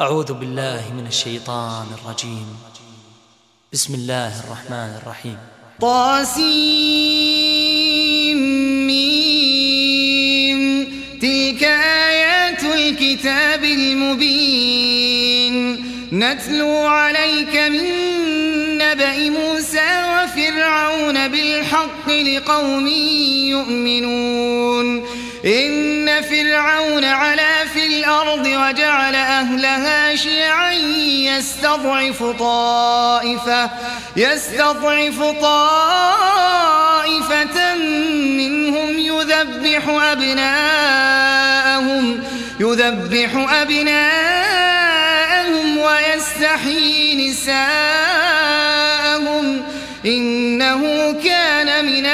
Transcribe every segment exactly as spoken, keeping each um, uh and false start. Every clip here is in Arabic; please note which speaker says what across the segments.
Speaker 1: أعوذ بالله من الشيطان الرجيم. بسم الله الرحمن الرحيم.
Speaker 2: طاسيم تلك آيات الكتاب المبين نتلو عليك من نبأ موسى وفرعون بالحق لقوم يؤمنون. إن فرعون علا في الأرض وجعل أهلها شيعا يستضعف طائفة يستضعف طائفة منهم يذبح أبناءهم يذبح أبناءهم ويستحيي نساءهم إنه كان من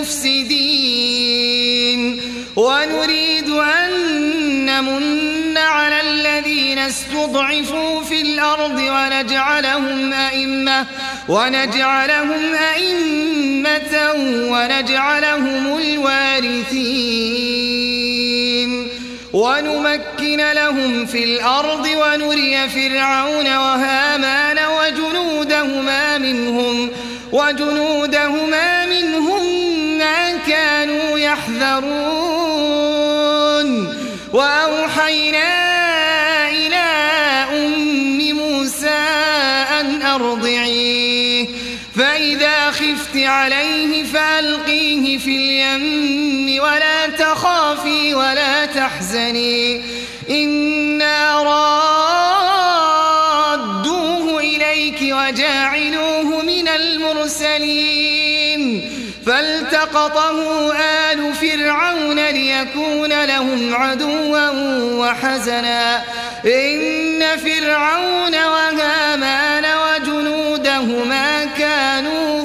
Speaker 2: المفسدين. ونريد أن نمن على الذين استضعفوا في الأرض ونجعلهم أئمة ونجعلهم أئمة ونجعلهم الوارثين ونمكن لهم في الأرض ونري فرعون وهامان وجنودهما منهم وجنودهما منهم ما كانوا يحذرون. وأوحينا إلى أم موسى أن أرضعيه فإذا خفت عليه فألقيه في اليم ولا تخافي ولا تحزني إنا رادوه إليك وجاعلوه من المرسلين. فالتقطه آل فرعون ليكون لهم عدوا وحزنا إن فرعون وهامان وجنودهما كانوا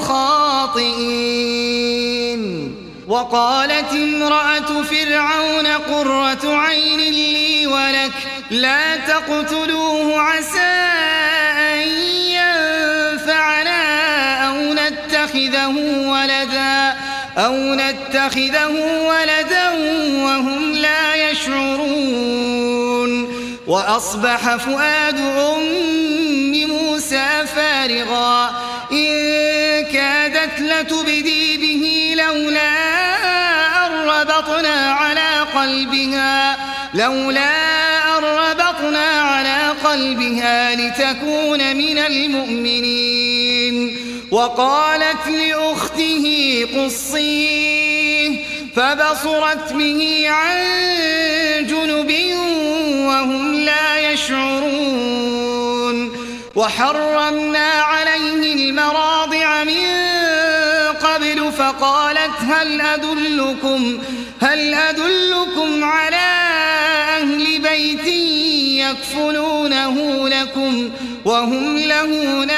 Speaker 2: خاطئين. وقالت امرأة فرعون قرة عين لي ولك لا تقتلوه عسى أن ينفعنا أو نتخذه ولدا أو نتخذه ولدا وهم لا يشعرون. وأصبح فؤاد أم موسى فارغا إن كادت لتبدي به لولا أن ربطنا على قلبها لولا أن ربطنا على قلبها لتكون من المؤمنين. وقالت لأخته قصيه فبصرت به عن جنب وهم لا يشعرون. وحرمنا عليه المراضع من قبل فقالت هل أدلكم هل أدلكم على أهل بيت يكفلونه لكم وهم له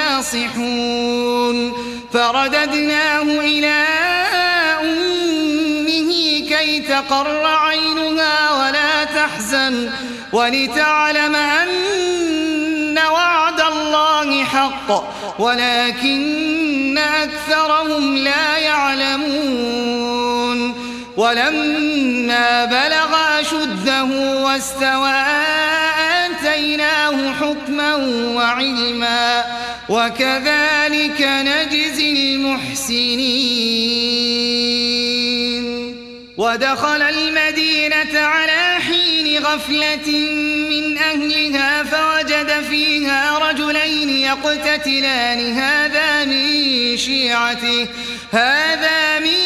Speaker 2: ناصحون. فرددناه إلى أمه كي تقر عينها ولا تحزن ولتعلم أن وعد الله حق ولكن أكثرهم لا يعلمون. ولما بلغ أشده واستوى آتيناه حكما وعلما وكذلك نجزي المحسنين. ودخل المدينة على حين غفلة من أهلها فوجد فيها رجلين يقتتلان هذا من شيعته هذا من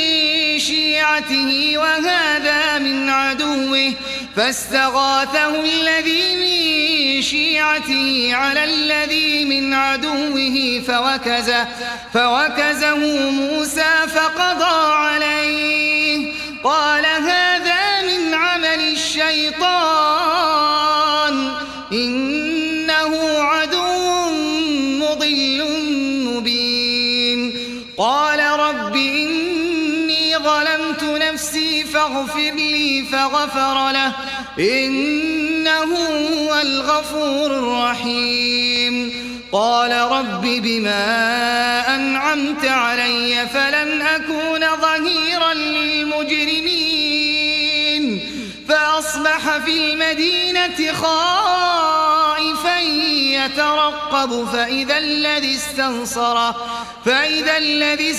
Speaker 2: شيعته وهذا من عدوه فاستغاثه الذي من شيعته على الذي من عدوه فوكزه, فوكزه موسى فقضى عليه قال هذا من عمل الشيطان إنه عدو مضل مبين. قال رب إني ظلمت نفسي فاغفر لي فغفر له إنه هو الغفور الرحيم. قال رب بما أنعمت علي فلن أكون ظهيرا للمجرمين. فأصبح في المدينة خائفا يترقب فإذا الذي استنصره فإذا الذي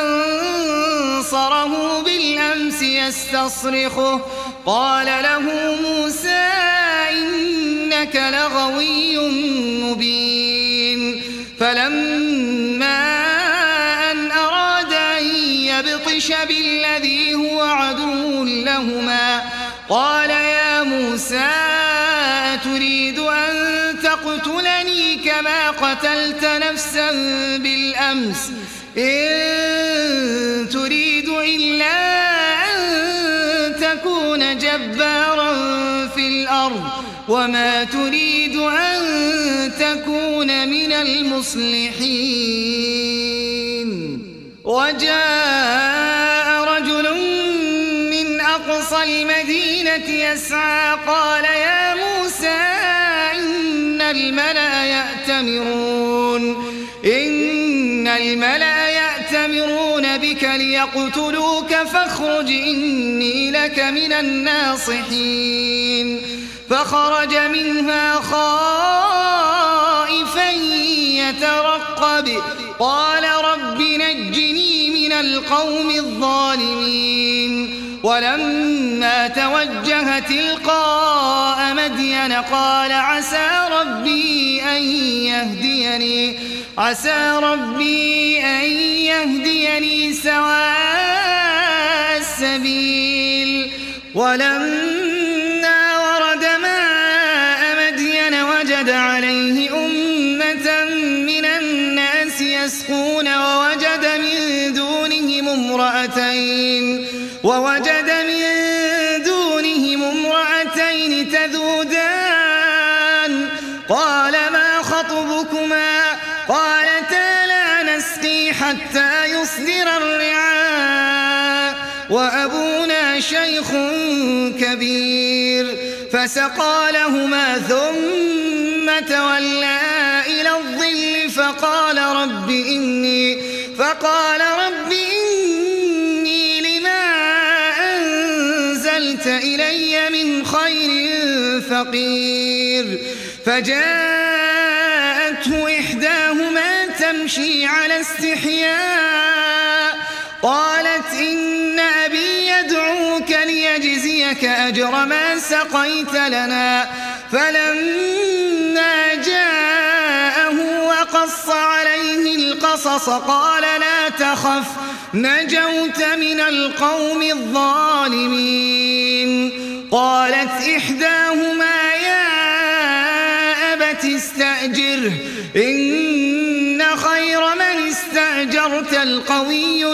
Speaker 2: استنصره بالأمس يستصرخه قال له موسى إنك لغوي مبين فلما أن أراد أن يبطش بالذي هو عدو لهما قال يا موسى أتريد أن تقتلني كما قتلت نفسا بالأمس إن تريد إلا أن تكون جبارا في الأرض وما تريد أن تكون من المصلحين وجاء رجل من أقصى المدينة يسعى قال يا موسى إن الملأ يأتمرون إن الملأ يأتمرون بك ليقتلوك فاخرج إني لك من الناصحين فخرج منها خائفا يترقب قال رب نجني من القوم الظالمين ولما توجه تلقاء مدين قال عسى ربي أن يهديني عسى ربي أن يهديني سواء السبيل ولما ورد ماء مدين وجد عليه أمة من الناس يسقون ووجد من دونهم امرأتين ووجد من دونهم امرأتين تذودان قال ما خطبكما قالتا لا نسقي حتى يصدر الرعاء وأبونا شيخ كبير فسقى لهما ثم تولى إلى الظل فقال رب إني فقال رب إني لما أنزلت إلي من خير فقير فجاءته إحداهما تمشي على استحياء قالت إن أبي يدعوك ليجزيك أجر ما سقيت لنا فلما جاءه وقص عليه القصص قال لا تخف نجوت من القوم الظالمين قالت إحداهما يا أبت استأجره إن خير من استأجرت القوي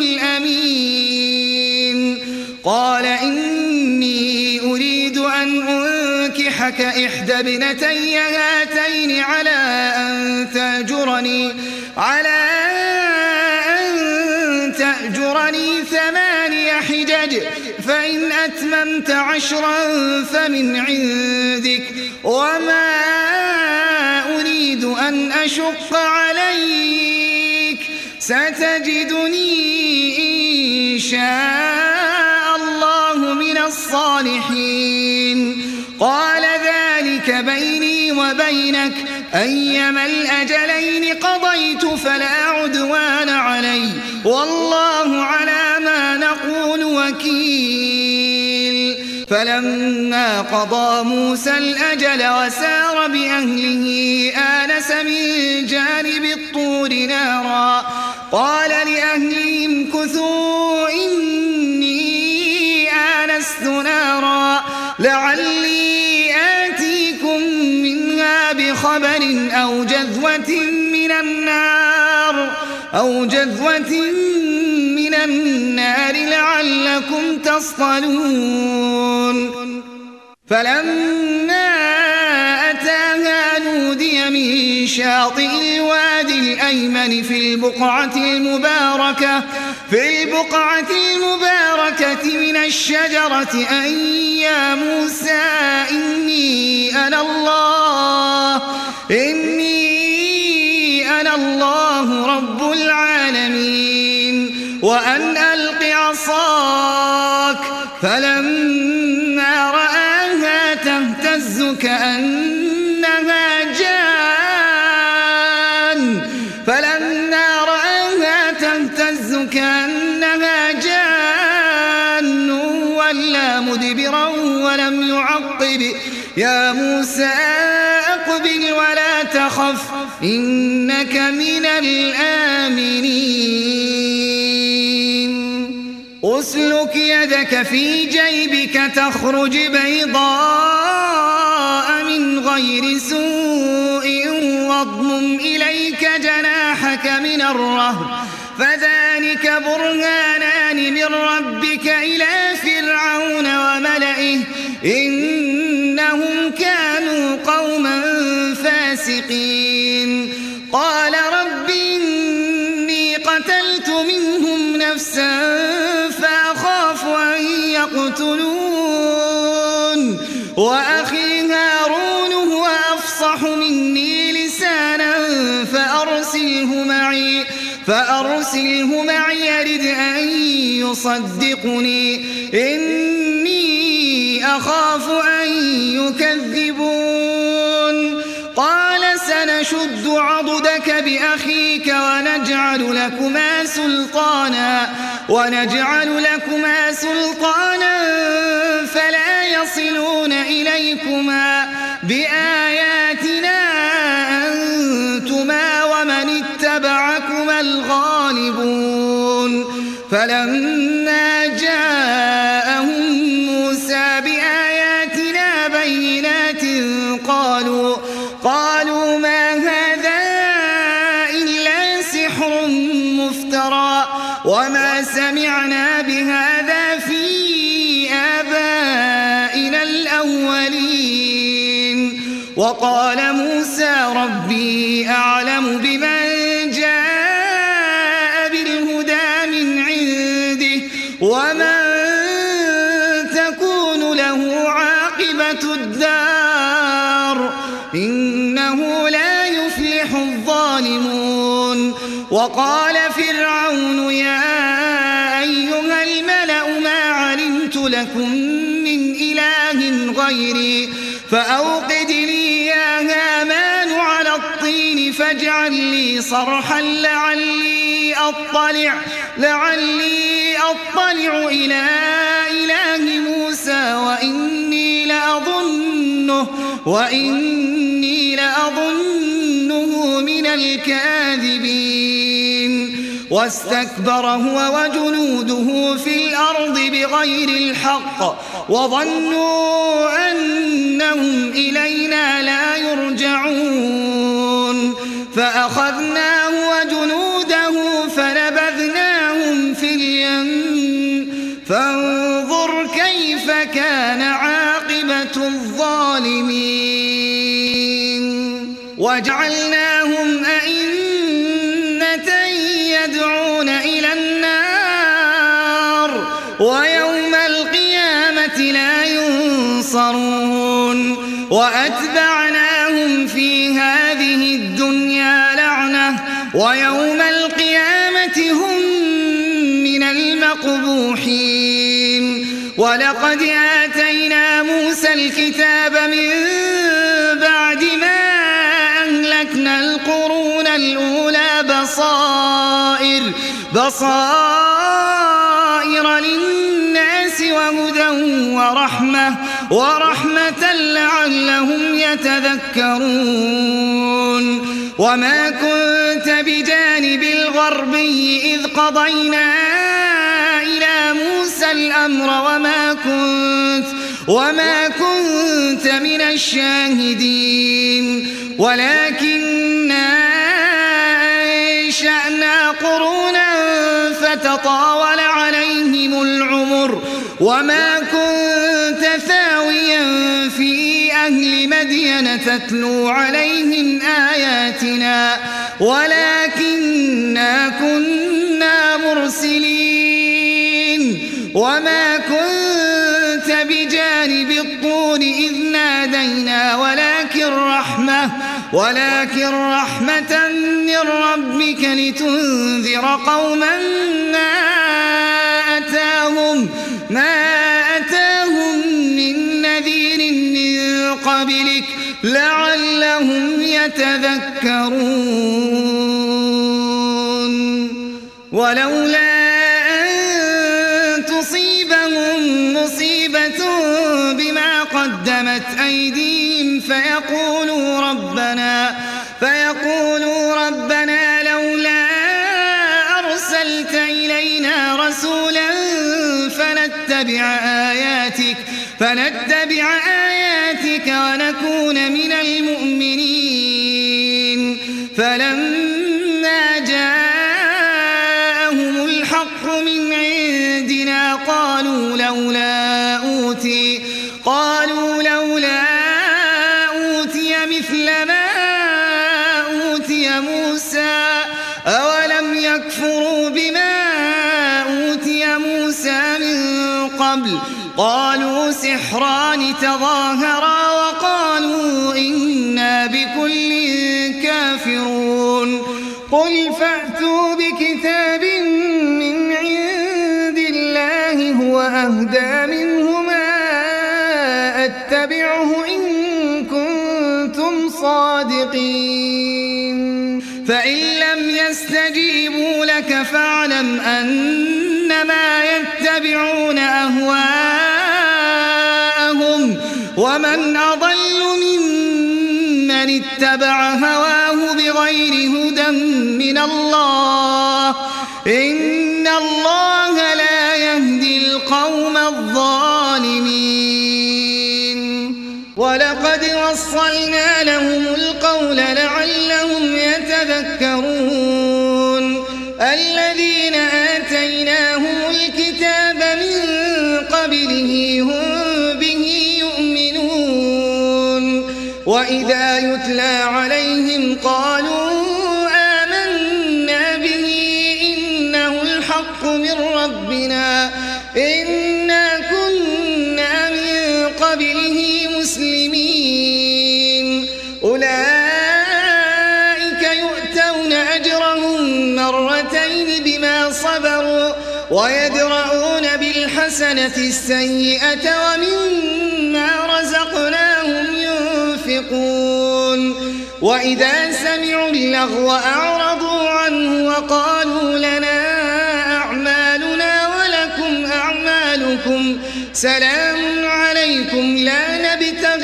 Speaker 2: الأمين قال إني أريد أن أنكحك إحدى ابنتي هاتين على أن تأجرني على أن تأجرني ثماني حجج فإن أتممت عشرا فمن عندك وما أريد أن أشق عليك ستجدني إن شاء الله من الصالحين قال ذلك بيني وبينك أيما الأجلين قضيت فلا عدوان علي والله على ما نقول وكيل فلما قضى موسى الأجل وسار بأهله آنس من جانب الطور نارا قال لأهلهم كثوا إني آنست نارا لعلي آتيكم منها بخبر أو جذوة من النار أو جذوة من النار لعلكم تصطلون فلما أتاها نودي من شاطئ الوادي الأيمن في البقعة المباركة في البقعة المباركة من الشجرة أن يا موسى إني أنا الله إني أنا الله رب العالمين وأن ألق عصاك فلما رآها تهتز كأنها جان يا موسى أقبل ولا تخف إنك من الآمنين أسلك يدك في جيبك تخرج بيضاء من غير سوء واضمم إليك جناحك من الرهب فذلك برهانان من ربك إلى فرعون وملئه إنهم كانوا قوما فاسقين قال رب إني قتلت منهم نفسا فأخاف أن يقتلون وأخي هارون هو أفصح مني لسانا فأرسله معي فأرسله معي يرد أن يصدقني إني أخاف أن يكذبون قال سنشد عضدك بأخيك ونجعل لكما سلطانا ونجعل لكما سلطانا فلا يصلون إليكما بآياتنا أنتما ومن اتبعكما الغالبون فلما جاءهم موسى بآياتنا بينات قالوا قالوا ما هذا إلا سحر مفترى وما سمعنا بهذا في آبائنا الأولين وقال موسى ربي أعلم بمن جاء بالهدى من عنده ومن تكون له عاقبة الدار إنه لا يفلح الظالمون وقال فرعون يا أيها الملأ ما علمت لكم من إله غيري فأوقد لي يا هامان على الطين فاجعل لي صرحا لعلي أطلع لعلي أطلع إلى إله موسى وإني لأظنه وإني لأظنه من الكاذبين واستكبر هو وجنوده في الأرض بغير الحق وظنوا أنهم إلينا لا يرجعون فأخذناه وجنوده فنبذناهم في اليم فانظر كيف كان عاقبة الظالمين وجعلناهم أئمة يدعون إلى النار ويوم القيامة لا ينصرون وأتبعناهم في هذه الدنيا لعنة ويوم القيامة هم من المقبوحين ولقد آتينا موسى الكتاب من بعد ما أهلكنا القرون الأولى بصائر بصائر للناس وهدى ورحمة ورحمة لعلهم يتذكرون وما كنت بجانب الغربي إذ قضينا إلى موسى الأمر وما كنت وما كنت من الشاهدين ولكننا أنشأنا قرونا فتطاول عليهم العمر وما كنت ثاويا في أهل مدين تتلو عليهم آياتنا ولكننا كنا مرسلين وما كنت بجانب الطور إذ نادينا ولكن رحمة ولكن رحمة من ربك لتنذر قوما ما أتاهم ما أتاهم من نذير من قبلك لعلهم يتذكرون ولولا أن تصيبهم مصيبة بما قدمت أيديهم ربنا فيقولوا ربنا لولا أرسلت إلينا رسولا فنتبع آياتك فنتبع آياتك ونكون من المؤمنين فلما جاءهم الحق من عندنا قالوا لولا أوتي قالوا لولا أوتي مثل ما أوتي موسى أولم يكفروا بما أوتي موسى من قبل قالوا سحران تظاهرا وقالوا إنا بكل كافرون قل فأتوا بكتاب من عند الله هو أهدى منهما أتبعه إن كنتم صادقين فإن لم يستجيبوا لك فاعلم أنما يتبعون أهواءهم ومن أضل ممن اتبع هواه بغير هدى من الله إن الله لا يهدي القوم الظالمين ولقد وصلنا لهم القول لعلهم يتذكرون الذين آتيناهم الكتاب من قبله هم به يؤمنون وإذا يتلى عليهم قالوا آمنا به إنه الحق من ربنا إنا كنا من قبله مسلمين أولئك يؤتون أجرهم مرتين بما صبروا ويدرؤون بالحسنة السيئة ومما رزقناهم ينفقون وإذا سمعوا اللغو أعرضوا عنه وقالوا لنا أعمالنا ولكم أعمالكم سلام عليكم لا نبتغي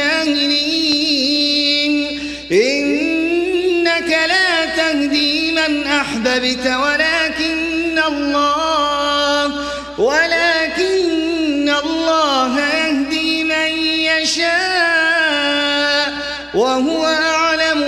Speaker 2: الجاهلين إنك لا تهدي من أحببت ولكن الله ولكن الله يهدي من يشاء وهو أعلم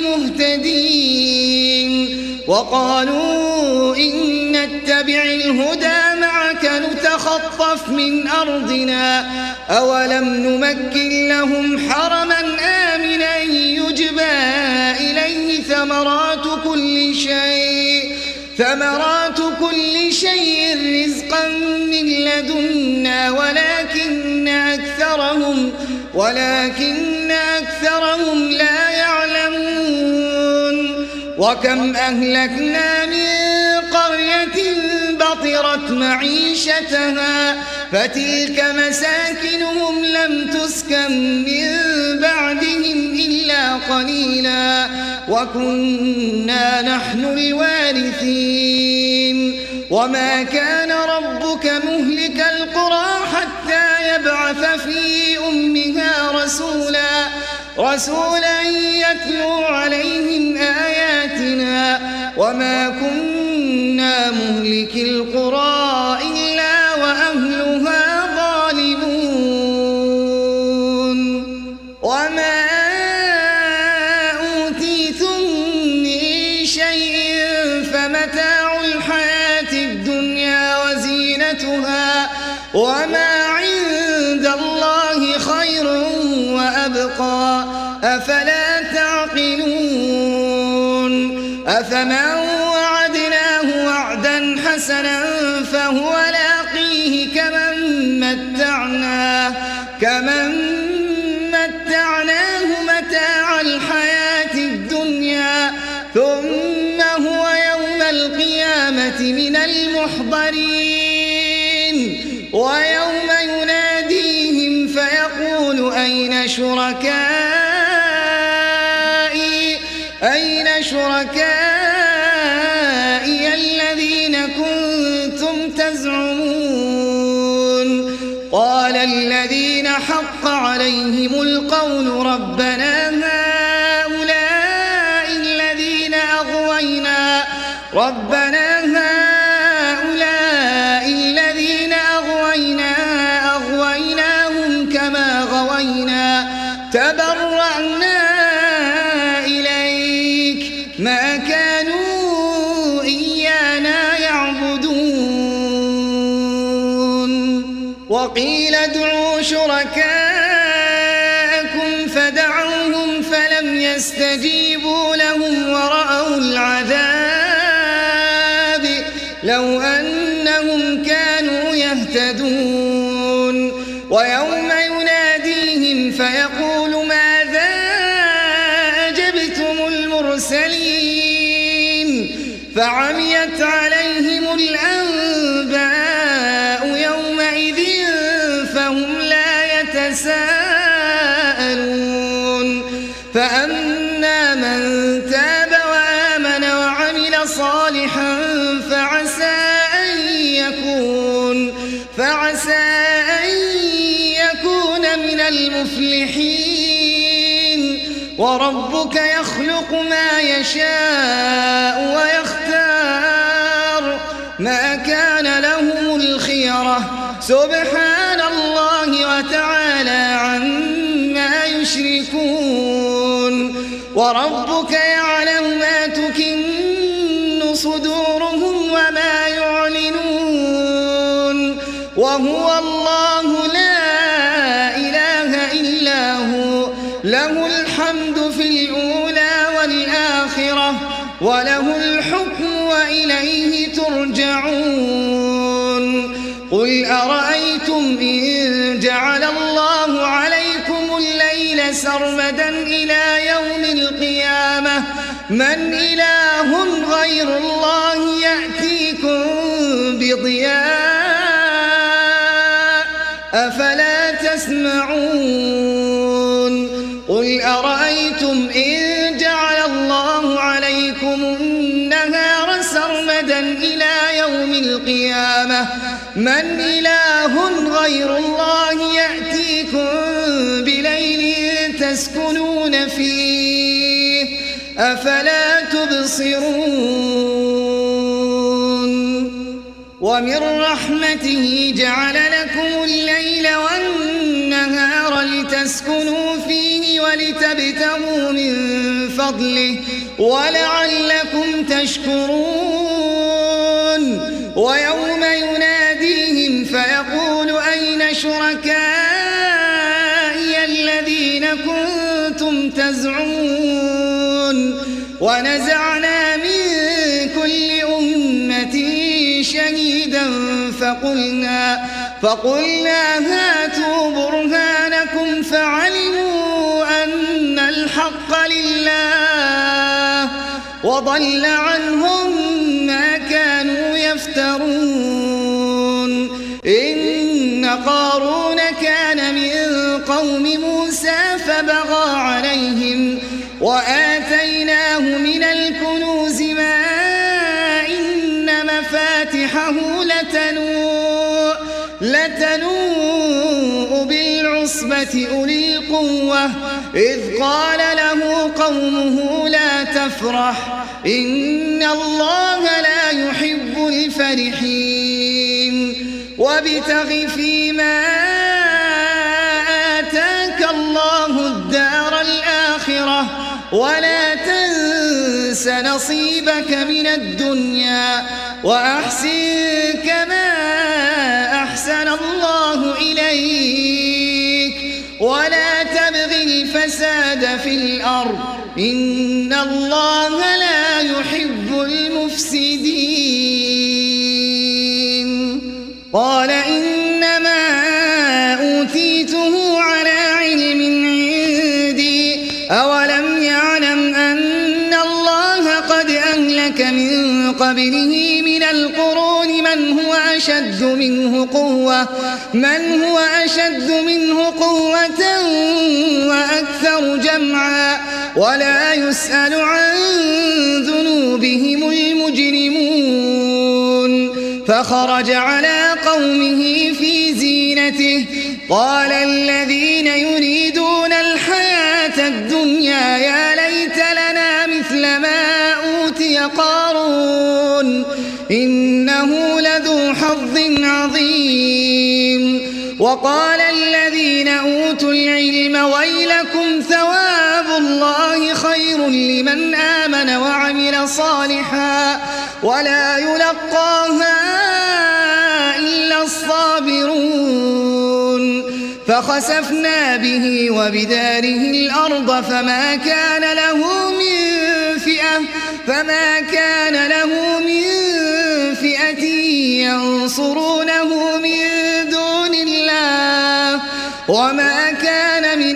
Speaker 2: بالمهتدين وقالوا إن نتبع الهدى معك نتخطف من أرضنا أولم نمكن لهم حرما آمنا يجبى إليه ثمرات كل شيء ثمرات كل شيء رزقا من لدنا ولكن أكثرهم ولكن أكثرهم لا يعلمون وكم أهلكنا من قرية بطرت معيشتها فتلك مساكنهم لم تسكن من بعدهم إلا قليلا وكنا نحن الوارثين وما كان ربك مهلك القرى حتى يبعث في أمها رسولا رسولا يتلو عليهم آياتنا وما كنا مهلك القرى إلا وأهلها ظالمون وما أوتيتم من شيء فمتاع الحياة الدنيا وزينتها وما عند الله خير وأبقى أفلا تعقلون أفمن وعدناه وعدا حسنا فهو لاقيه كمن متعناه كمن متعناه متاع الحياة الدنيا ثم هو يوم القيامة من المحضرين ويوم يناديهم فيقول أين شركائي أين شركائي الذين كنتم تزعمون قال الذين حق عليهم القول ربنا هؤلاء ربنا هؤلاء الذين أغوينا أغويناهم كما غوينا تبرأنا إليك ما كانوا إيانا يعبدون وقيل ادعوا شركاءكم فدعوهم فلم يستجيبوا لهم ورأوا العذاب لو أنهم كانوا يهتدون ويوم يناديهم فيقول ماذا أجبتم المرسلين فعميت عليهم الأنباء يومئذ فهم لا يتساءلون فأما من تاب وآمن وعمل صالحا فعسى أن يكون فعسى أن يكون من المفلحين وربك يخلق ما يشاء ويختار ما كان لهم الخيرة سبحان الله وتعالى عما يشركون وربك يعلم ما تكن صدورهم وما يعلنون وهو الله لا إله إلا هو له الحمد في الأولى والآخرة وله الحكم وإليه ترجعون قل أرأيتم إن جعل الله عليكم الليل سرمدا إلى يوم القيامة من إله غير الله يأتيكم بضياء أفلا تسمعون قل أرأيتم إن جعل الله عليكم النهار سرمدا إلى يوم القيامة من إله غير الله يأتيكم بليل تسكنون فيه أفلا تبصرون ومن رحمته جعل لكم الليل والنهار لتسكنوا فيه ولتبتغوا من فضله ولعلكم تشكرون ويوم يناديهم فيقول أين شركائي الذين كنتم تزعمون ونزعنا من كل أمة شهيدا فقلنا, فقلنا هاتوا برهانكم فعلموا أن الحق لله وضل عنهم ما كانوا يفترون إن قارون كان من قوم موسى فبغى عليهم وآتيناه من الكنوز ما إن مفاتحه لتنوء, لتنوء بالعصبة أولي القوة إذ قال له قومه لا تفرح إن الله لا يحب الفرحين وابتغ فيما آتاك الله الدار الآخرة ولا تنس نصيبك من الدنيا وأحسن كما أحسن الله إليك ولا تبغ الفساد في الأرض إن الله لا يحب المفسدين قال إنما أوتيته على علم عندي أولم يعلم أن الله قد أهلك من قبله من القرون من هو أشد منه قوة من هو أشد منه قوة وأكثر جمعا ولا يسأل عن ذنوبهم المجرمون فخرج على قومه في زينته قال الذين يريدون الحياة الدنيا يا ليت لنا مثل ما أوتي قارون إنه لذو حظ عظيم. وقال الذين أوتوا العلم ويلكم ثواب الله خير لمن آمن وعمل صالحا ولا يلقاها إلا الصابرون. فخسفنا به وبداره الأرض فما كان له من فئة فما كان له من فئة ينصرونه من دون الله وما كان من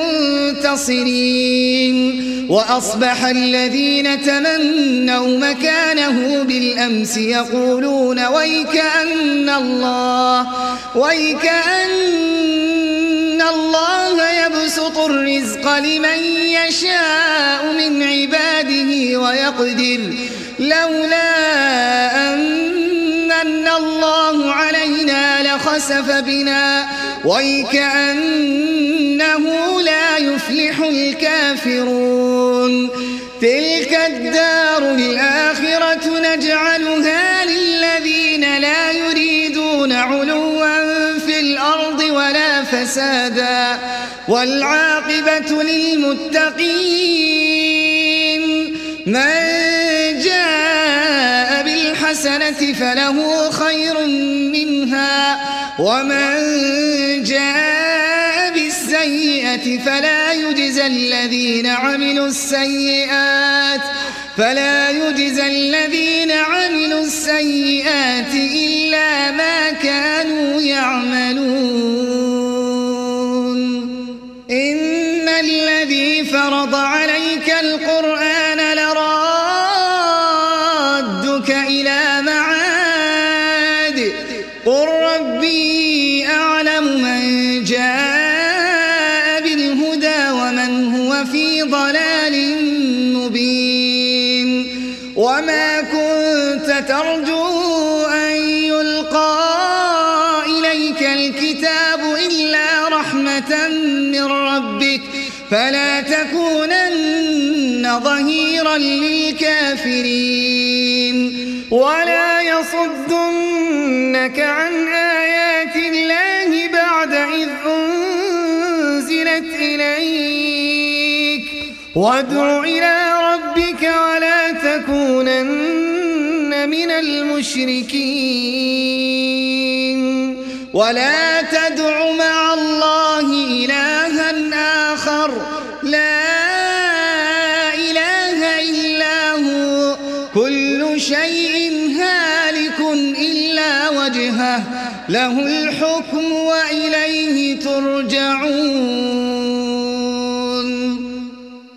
Speaker 2: المنتصرين. وأصبح الذين تمنوا مكانه بالأمس يقولون ويكأن الله ويكأن الله يبسط الرزق لمن يشاء من عباده ويقدر لولا أن الله علينا لخسف بنا ويكأنه لا يفلح الكافرون. تلك الدار الآخرة نجعلها للذين لا يريدون علوا في الأرض ولا فسادا والعاقبة للمتقين. من جاء بالحسنة فله خير منها ومن جاء بالسيئة فلا يجزى الذين عملوا السيئات فلا يجزى الذين عملوا السيئات إلا ما كانوا يعملون. إن الذي فرض عليك القرآن لرادك إلى معاد قل ربي أعلم من جاء بالهدى ومن هو في ضلال مبين. وما كنت ترجو أن يلقى إليك الكتاب إلا رحمة من ربك فلا تكونن ظهيرا للكافرين. ولا يصدنك عن آيات الله بعد إذ أنزلت إليك وادع إلى ربك ولا تكونن من المشركين. ولا تدع مع الله إلها آخر لا إله إلا هو كل شيء هالك إلا وجهه له الحكم وإليه ترجعون.